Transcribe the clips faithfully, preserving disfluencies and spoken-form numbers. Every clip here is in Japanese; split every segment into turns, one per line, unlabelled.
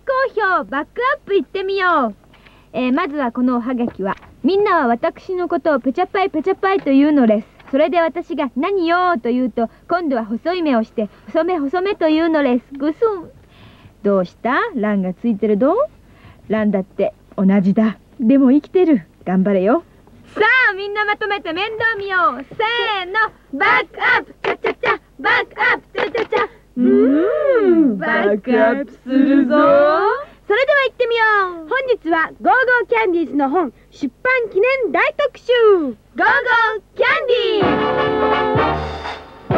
好評バックアップいってみよう。えー、まずはこのおはがきは、みんなは私のことをペチャパイペチャパイと言うのです。それで私が何よーと言うと、今度は細い目をして細め細めと言うのです。ぐすん。どうした？ランがついてるど？ランだって同じだ。でも生きてる。頑張れよ。さあみんなまとめて面倒見よう。せーの、バックアップチャチャチャ、バックアップチャチャチャ。うーん、バックアップするぞ。
それでは行ってみよう。本日はゴーゴーキャンディーズの本出版記念大特集、ゴーゴーキャンディー。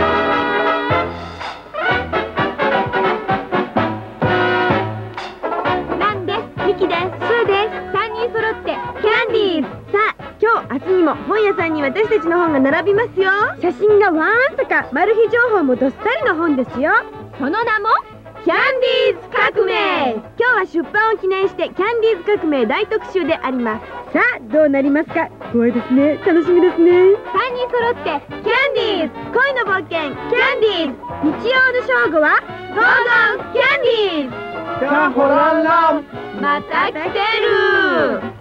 明日にも本屋さんに私たちの本が並びますよ。写真がわーんさか、マル秘情報もどっさりの本ですよ。
その名も
キャンディーズ革命。今日は出版を記念してキャンディーズ革命大特集であります。さあどうなりますか。怖いですね。楽しみですね。
さんにん揃って
キャンディーズ恋の冒険キャンディーズ。日曜の正午はゴーゴーキャンディーズ。
さあホランラン
また来てる。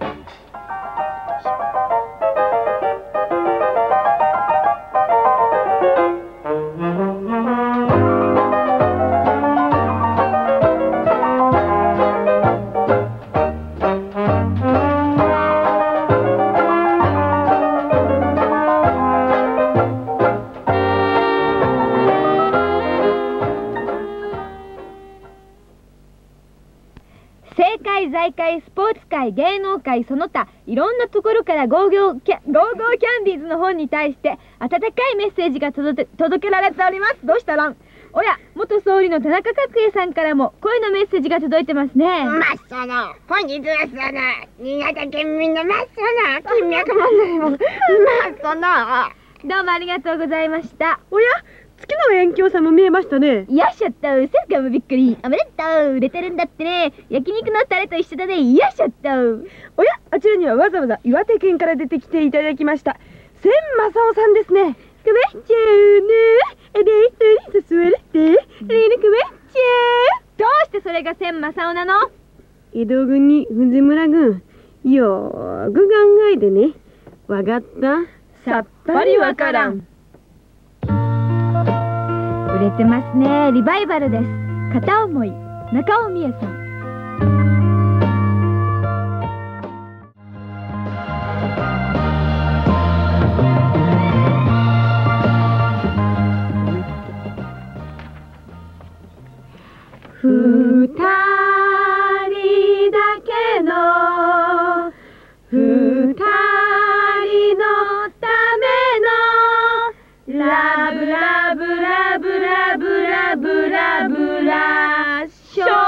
財界、スポーツ界、芸能界、その他いろんなところからゴーゴーキャン、ゴーゴーキャンディーズの本に対して温かいメッセージが届け、届けられております。どうしたらん。おや、元総理の田中角栄さんからも声のメッセージが届いてますね。
まっその本日はその新潟県民のまっその金脈問題もまっその
どうもありがとうございました。
おや、月の遠鏡さんも見えましたね。
よっしゃった。セルカもびっくり。おめでとう。売れてるんだってね。焼肉のタレと一緒だね。よっしゃった。
おや、あちらにはわざわざ岩手県から出てきていただきました千正夫さんですね。くめっちゃうねえで一人誘われてリーナくめっちゃ
どうしてそれが千正夫なの。
江戸軍に藤村軍よーく考えてね。わかった。
さっぱりわからん。売れてますね。リバイバルです。片思い、中尾美恵さん。
二人だけの二人のためのラブラブラブラブラブラブラショー。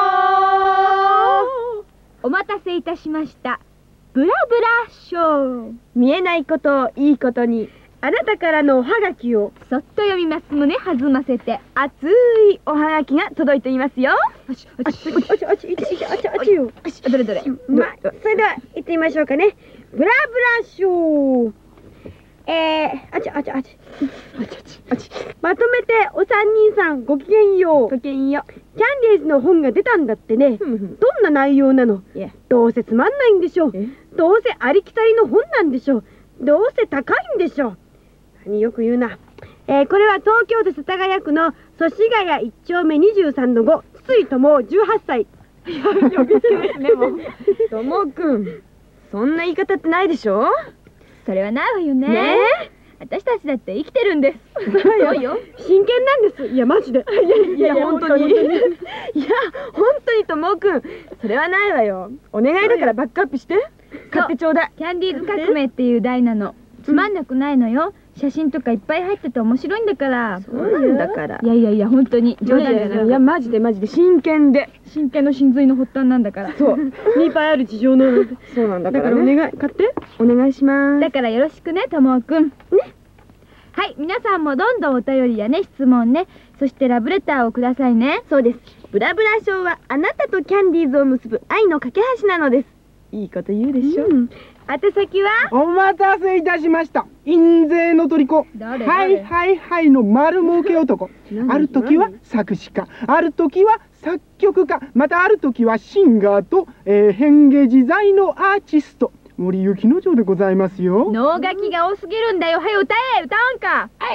お待たせいたしました。ブラブラショー。
見えないことをいいことに、あなたからのおはがきを
そっと読みます。胸弾ませて。
熱いおはがきが届いていますよ。あちあちあちあちあちあちあちよ。
どれどれ。
まあ、それでは行ってみましょうかね。ブラブラショー。えー、あちあちあちあちあちまとめてお三人さんごきげんよう。
ごきげんよう。
キャンディーズの本が出たんだってね。どんな内容なの。どうせつまんないんでしょう。どうせありきたりの本なんでしょう。どうせ高いんでしょう。何よく言うな。えー、これは東京都世田谷区の祖師ヶ谷一丁目にじゅうさんのご、筒井智じゅうはっさい。
いや、呼び捨てですね、もう。
智くん、そんな言い方ってないでしょ。
それはないわよね。
ねえ、
私たちだって生きてるんです。
そうよ。真剣なんです。いや、マジで。いやいや、本当に。いや、本当に智くん、それはないわよ。お願いだからバックアップして。買ってちょうだい。
キャンディーズ革命っていう題なの。つまんなくないのよ。写真とかいっぱい入ってて面白いんだから。
そうなんだから。
いやいやいや、本当に冗談じゃない。
いや、マジでマジで真剣で。
真剣の真髄の発端なんだから。
そう。いっぱいある事情なので。そうなんだから。だからお願い、買って。お願いします。
だからよろしくね、ともくん。ね。はい、皆さんもどんどんお便りやね、質問ね、そしてラブレターをくださいね。
そうです。ブラブラ賞はあなたとキャンディーズを結ぶ愛の架け橋なのです。いいこと言うでしょ。うん、宛先は
お待たせいたしました。印税の虜。はいはいはいの丸儲け男。ある時は作詞家、ある時は作曲家、またある時はシンガーと、えー、変化自在のアーティスト、森雪之丞でございますよ。
能書きが多すぎるんだよ。はよ歌え、歌わんか。はい。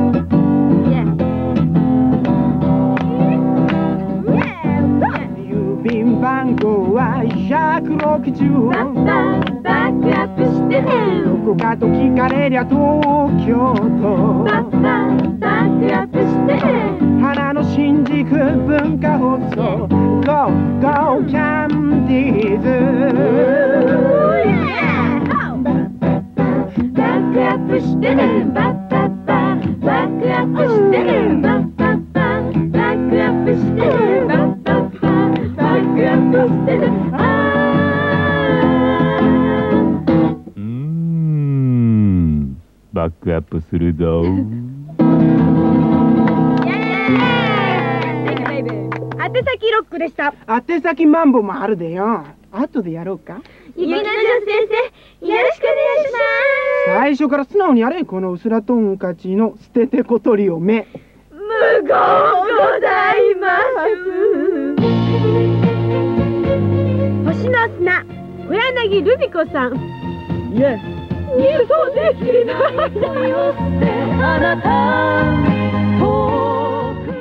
郵便番号はひゃくろくじゅう。
バッバックアップしてね。
どこかと聞かれりゃ東京都。
バッバッバックアップしてね。
花の新宿文化放送 Go Go キャンディーズ。バックアップしてね。
バッバッバッバックアップしてね。バッバッバッバックアップしてね。バッバッバッバックアップしてね。
うーん、バックアップするぞ。
宛先ロックでした。
宛先マンボもあるでよ。後でやろうか。
ゆきのじょ先生、よろしくお願いします。
最初から素直にやれ。このうすらトンカチの捨ててこ取りをめ。
無言ございます。
星の砂、小柳ルミ子さん。
いえ。
二度できないとよってあなた遠く。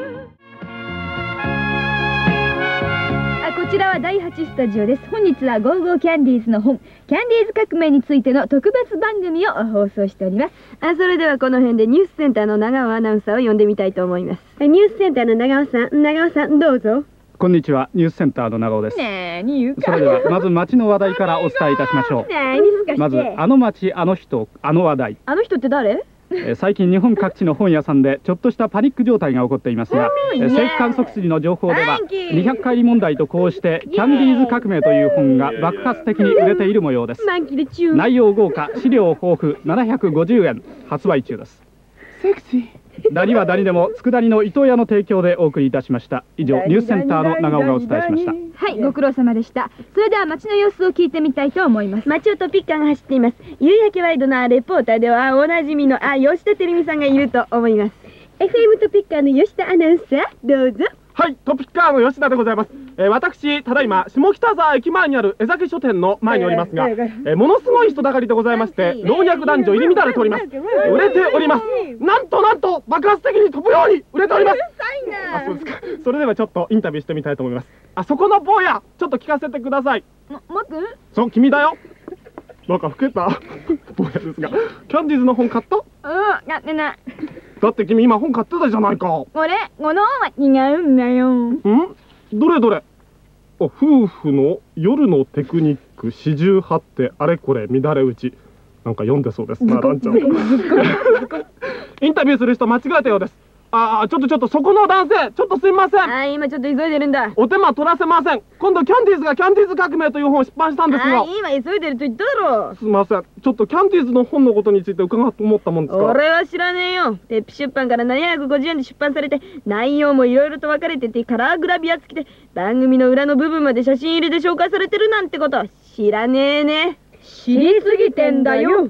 あ、こちらはだいはちスタジオです。本日はゴーゴーキャンディーズの本キャンディーズ革命についての特別番組を放送しております。
あ、それではこの辺でニュースセンターの長尾アナウンサーを呼んでみたいと思います。ニュースセンターの長尾さん、長尾さんどうぞ。
こんにちは、ニュースセンターの長尾です。
ねえ、に言うか。
それではまず町の話題からお伝えいたしましょう。
何ですかして。
まずあの町、あの人、あの話題。
あの人って誰？
えー最近日本各地の本屋さんでちょっとしたパニック状態が起こっていますが、えー政府観測筋の情報ではにひゃくかいり問題とこうしてキャンディーズ革命という本が爆発的に売れている模様です。
満期で中。
内容豪華、資料豊富、ななひゃくごじゅうえん発売中です。
セクシー。
ダニはダニでも佃煮の伊藤屋の提供でお送りいたしました。以上ニュースセンターの長尾がお伝えしました。
はい、ご苦労様でした。それでは街の様子を聞いてみたいと思います。
街をトピッカーが走っています。夕焼けワイドなレポーターではおなじみのあ吉田照美さんがいると思います。エフエム トピッカーの吉田アナウンサー、どうぞ。
はい、トピッカーの吉田でございます。えー、私、ただいま下北沢駅前にある江崎書店の前におりますが、えー、ものすごい人だかりでございまして、老若男女入り乱れております。売れております。なんとなんと爆発的に飛ぶように売れております。あ、そうですか。それではちょっとインタビューしてみたいと思います。あそこの坊や、ちょっと聞かせてください。
ま、待って。
そう、君だよ。なんか老けた坊やですが、キャンディーズの本買った？
うん、やってない。
だって君今本買ってたじゃないか。
これ、このは違うんだよ。
ん？どれどれ？夫婦の夜のテクニック四十八手あれこれ乱れ打ち。なんか読んでそうですな、ランちゃん。インタビューする人間違えたようです。ああ、ちょっとちょっとそこの男性、ちょっとすみません。
はい、今ちょっと急いでるんだ。
お手間取らせません。今度キャンディーズがキャンディーズ革命という本を出版したんですよ。
あ、今急いでると言っただろ。
すみません。ちょっとキャンディーズの本のことについて伺おうと思ったもんですから。
俺は知らねえよ。テップ出版からななひゃくごじゅうえんで出版されて、内容もいろいろと分かれてて、カラーグラビア付きで番組の裏の部分まで写真入れで紹介されてるなんてこと知らねえね。
知りすぎてんだよ。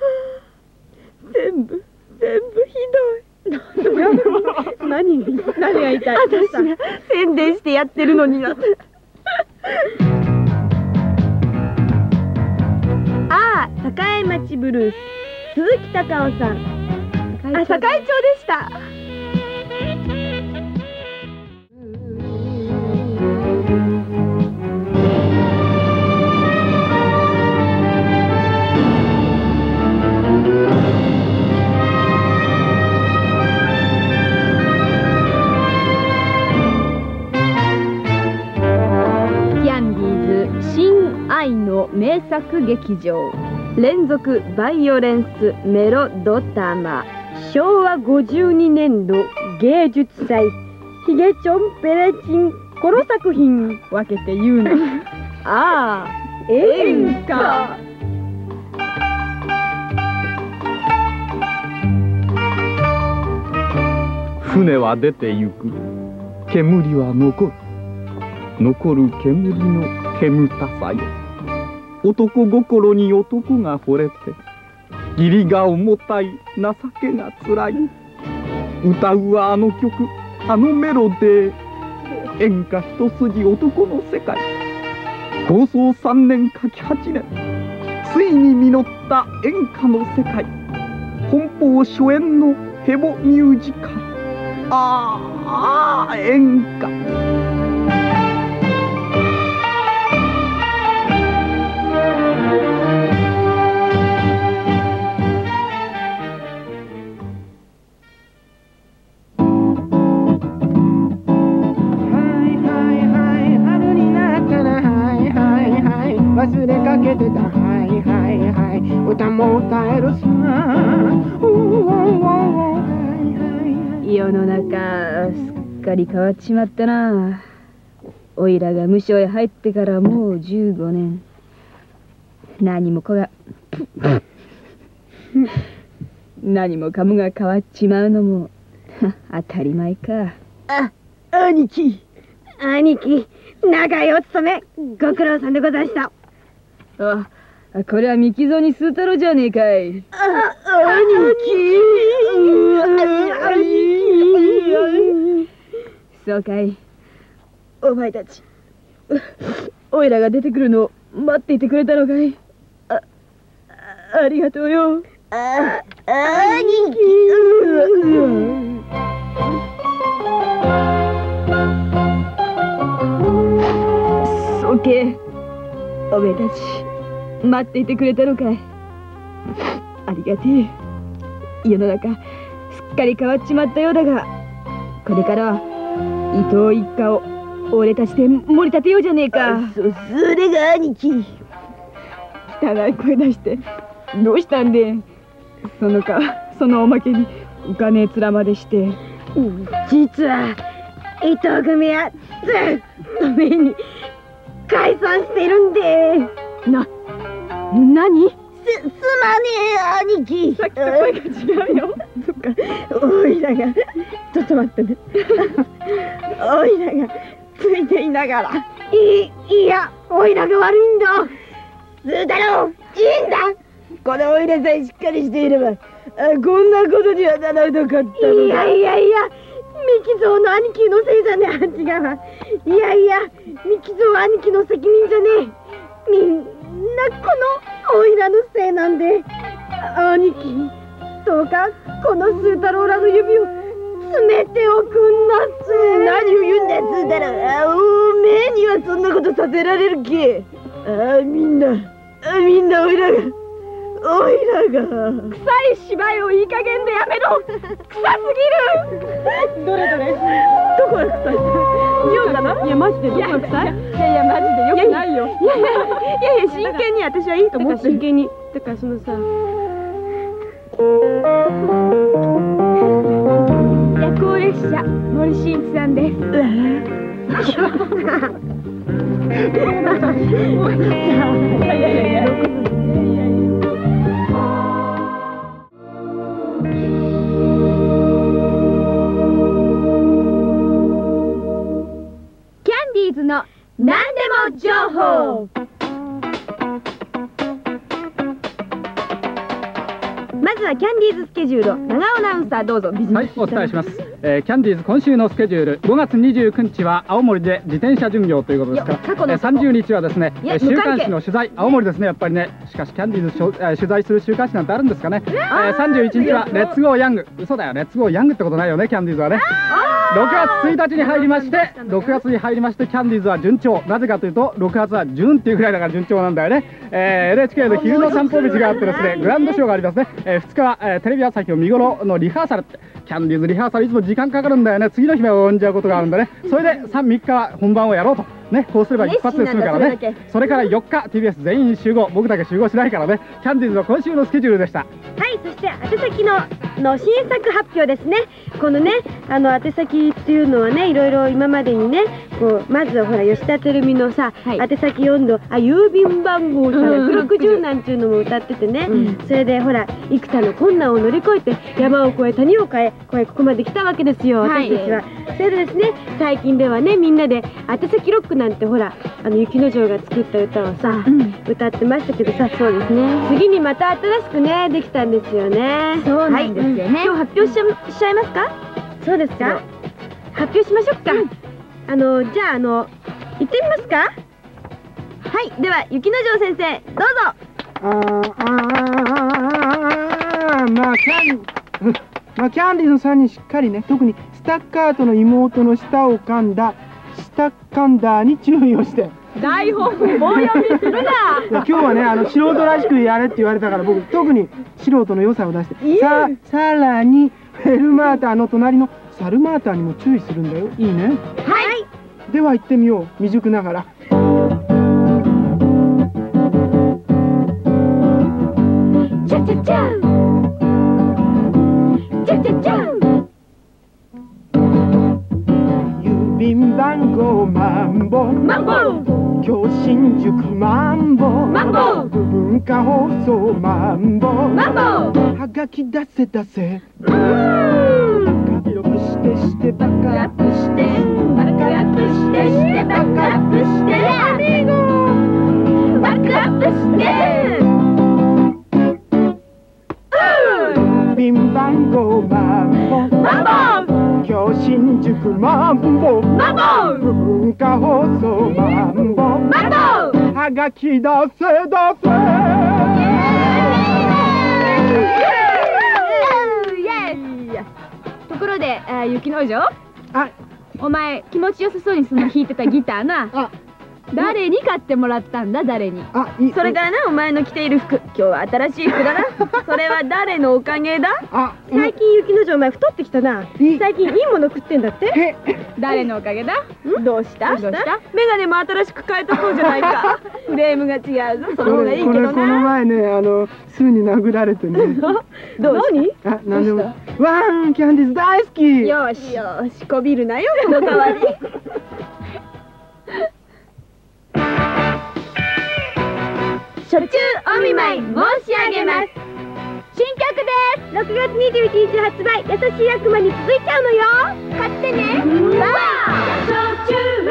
全部全部ひどい。何何が言いたい？私が宣伝してやってるのにな。ああ、栄町ブルース、鈴木隆夫さん。あ、栄町でした。
愛の名作劇場
連続バイオレンスメロドタマしょうわごじゅうにねんど芸術祭ヒゲチョンペレチンこの作品
分けて言うの
ああ演歌
船は出て行く、煙は残る、残る煙の煙たさよ。男心に男が惚れて、義理が重たい、情けがつらい。歌うはあの曲、あのメロディー。 演歌一筋男の世界。構想さんねんかきはちねん、ついに実った演歌の世界。奔放初演のヘボミュージカル。ああ、演歌。
忘れかけてたはいはいはい歌も歌えるさ。
世の中すっかり変わっちまったな。おいらが無所へ入ってからもうじゅうごねん。何もかが何もかもが変わっちまうのも当たり前か。
あ、兄貴兄貴、長いお勤めご苦労さんでございました。
あ、これは三木曽に数太郎じゃねえかい。
あ、兄貴
そうかい。お前たちおいらが出てくるのを待っていてくれたのかい。あ、ありがとうよ。
あ、兄貴。
そうけ、おめえたち待っていてくれたのかい。ありがてえ。世の中すっかり変わっちまったようだが、これからは伊藤一家を俺たちで盛り立てようじゃねえか。
そ、それが兄貴。
汚い声出してどうしたんで。そのかそのおまけにお金面までして。
実は伊藤組はずっと前に解散してるんで。
な、何？
す、すまねえ兄貴。
さっきと声が違うよ。
そっか、おいらがちょっと待ってね。おいらがついていながら。いい、いや、おいらが悪いんだ。すー太郎、いいんだ。このおいらさえしっかりしていれば、あ、こんなことにはならなかったのだ。いやいやいや、三木蔵の兄貴のせいじゃねえ。違うわ。いやいや、三木蔵兄貴の責任じゃねえ。みんなこのおいらのせいなんで。兄貴、どうかこのスー太郎らの指を詰めておくんなす。何を言うんだよ、スー太郎。おめえにはそんなことさせられるけ。あ、みんな、あ、みんなおいらが、おいらが
臭い芝居をいい加減でやめろ。臭すぎる。
どれどれ、どこが臭い？言うかな？いや、マジでどこが臭い？いやいや、マジでよくないよ。いやいやいやいや、真剣に私はいいと思って。真剣に。だからそのさ、
夜行列車森進一さんです。いやいやいや。の何でも情報。まずはキャンディーズスケジュールを長尾アナウンサーどうぞ。
はい、お伝えします。えー、キャンディーズ今週のスケジュール、ごがつにじゅうくにちは青森で自転車巡業ということですから、えー、さんじゅうにちはですね、週刊誌の取材、青森ですね、やっぱりね。しかしキャンディーズしょ、えー、取材する週刊誌なんてあるんですかね。えー、さんじゅういちにちはレッツゴーヤング。嘘だよ、レッツゴーヤングってことないよね、キャンディーズはね。ろくがつついたちに入りまして、ろくがつに入りましてキャンディーズは順調。なぜかというとろくがつは順っていうぐらいだから順調なんだよね。えー、エヌエイチケー の昼の散歩道があってですね、グランドショーがありますね。えー、ふつかは、えー、テレビ朝日を見頃のリハーサルって、キャンディーズリハーサルいつも時間かかるんだよね。次の日は呼んじゃうことがあるんだね。それでさん、みっかは本番をやろうとね、こうすれば一発で済むからね。それからよっか ティービーエス 全員集合。僕だけ集合しないからね。キャンディーズの今週のスケジュールでした。
はい、そして宛先のの新作発表ですね。このね、あの宛先っていうのはね、いろいろ今までにね、こうまずはほら吉田照美のさ、はい、宛先読んど、あ、郵便番号さろくろくじゅうなんていうのも歌っててね、うん、それでほら幾多の困難を乗り越えて山を越え谷を越え越えここまで来たわけですよ、はい、私たちは。それでですね、最近ではね、みんなで宛先ロックなんてほら、あの雪之丞が作った歌をさ、うん、歌ってましたけどさ、そうですね、次にまた新しくねできたんですよね。
そうなんですよね、
はい、今日発表しちゃ、しちゃいますか？そうですか、発表しましょうか。 あのじゃああの行ってみますか。はい、では雪之丞先生どうぞ。
あーあーまあキャンまあキャンディーズのさんにんしっかりね、特にスタッカートの妹の舌を噛んだスタッカンダーに注意をして。
台本を棒読みするな。
いや今日はね、あの素人らしくやれって言われたから、僕特に素人の良さを出して、ささらにフェルマーターの隣のサルマーターにも注意するんだよ。いいね。
はい。
では行ってみよう、未熟ながら。
チャチャチャチャチャチャ。
郵便番号マンボ
マンボ
今日新宿マンボ
マンボ
文化放送マンボ
マンボ
はがき出せ出せ
うーん
バックアップしてしてバックアップして
バックアップしてしてバックアップしてアミーゴバックアップして
郵便番号マンボ
マンボ
今日新宿マンボ
マンボ
文化放送マンボ
マンボ
はがき出せ出せ
ところで、あ、雪之丞、
あ、
お前気持ちよさそうにその弾いてたギターな。
あ、
誰に買ってもらったんだ、誰に。
あ、いい。
それからな、お前の着ている服、今日は新しい服だな。それは誰のおかげだ。
あ、
最近雪之丞お前太ってきたな。
いい
最近いいもの食ってんだって。
え、
誰のおかげだ。
どうした
どうした
メガネも新しく変えたそうじゃないか。フレームが違うぞ。その方がいいけど
これこの
な。
前ね、あのスーに殴られてね。
どう何
あ、なんでも。ワンキャンディーズ大好き。
よしよし、こびるなよ、その代わり。
しょっちゅうお見舞い申し上げます。新曲です。
ろくがつにじゅういちにち発売、優しい悪魔に続いちゃうのよ。
買ってね。わあ、しょっちゅう。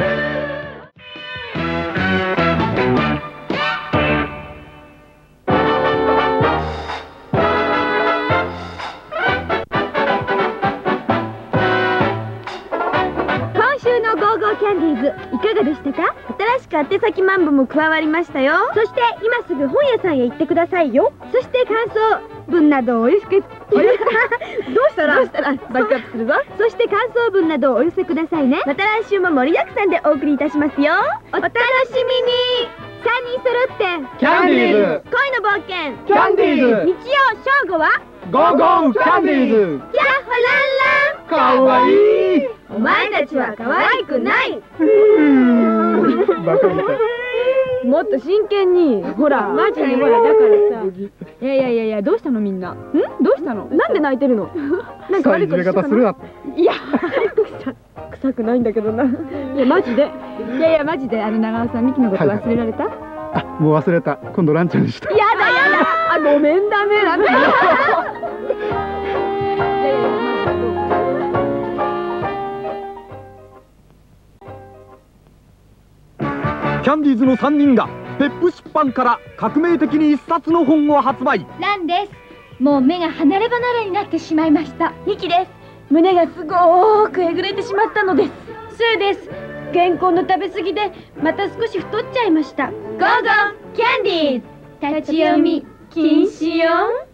今週のゴーゴーキャンディーズいかがでしたか。
新しく宛先マンボも加わりましたよ。
そして今すぐ本屋さんへ行ってくださいよ。そして感想文などをお寄せくお寄せ
どうしたら
どうしたらバックアップするぞ。そして感想文などをお寄せくださいね。
また来週も盛りだくさんでお送りいたしますよ。
お楽しみに。さんにん揃って
キャンディーズ。
恋の冒険。
キャンディーズ。
日曜正午は
ゴーゴーキャンディーズ。
ヤッホランラン。
かわいい。
お前たちは可愛くない。
バカみたい。
もっと真剣に。ほら、マジにほら、だからさ。
いやいやいやいや、どうしたのみんな。んどうしたの。
なんで泣いてるの。なんか悪いことしたかな。
いや
臭くないんだけどな。いや、マジで。
いやいや、マジで、あの長尾さん、ミキのこと忘れられた。
あ、もう忘れた。今度ランちゃんでした。
やだやだ。あ、ごめん、ダメダメ。
キャンディーズのさんにんが別府出版から革命的に一冊の本を発売。
ランです。もう目が離れ離れになってしまいました。
ミキです。胸がすごーくえぐれてしまったのです。スーです。健康の食べ過ぎでまた少し太っちゃいました。
ゴーゴーキャンディーズ立ち読み禁止よ。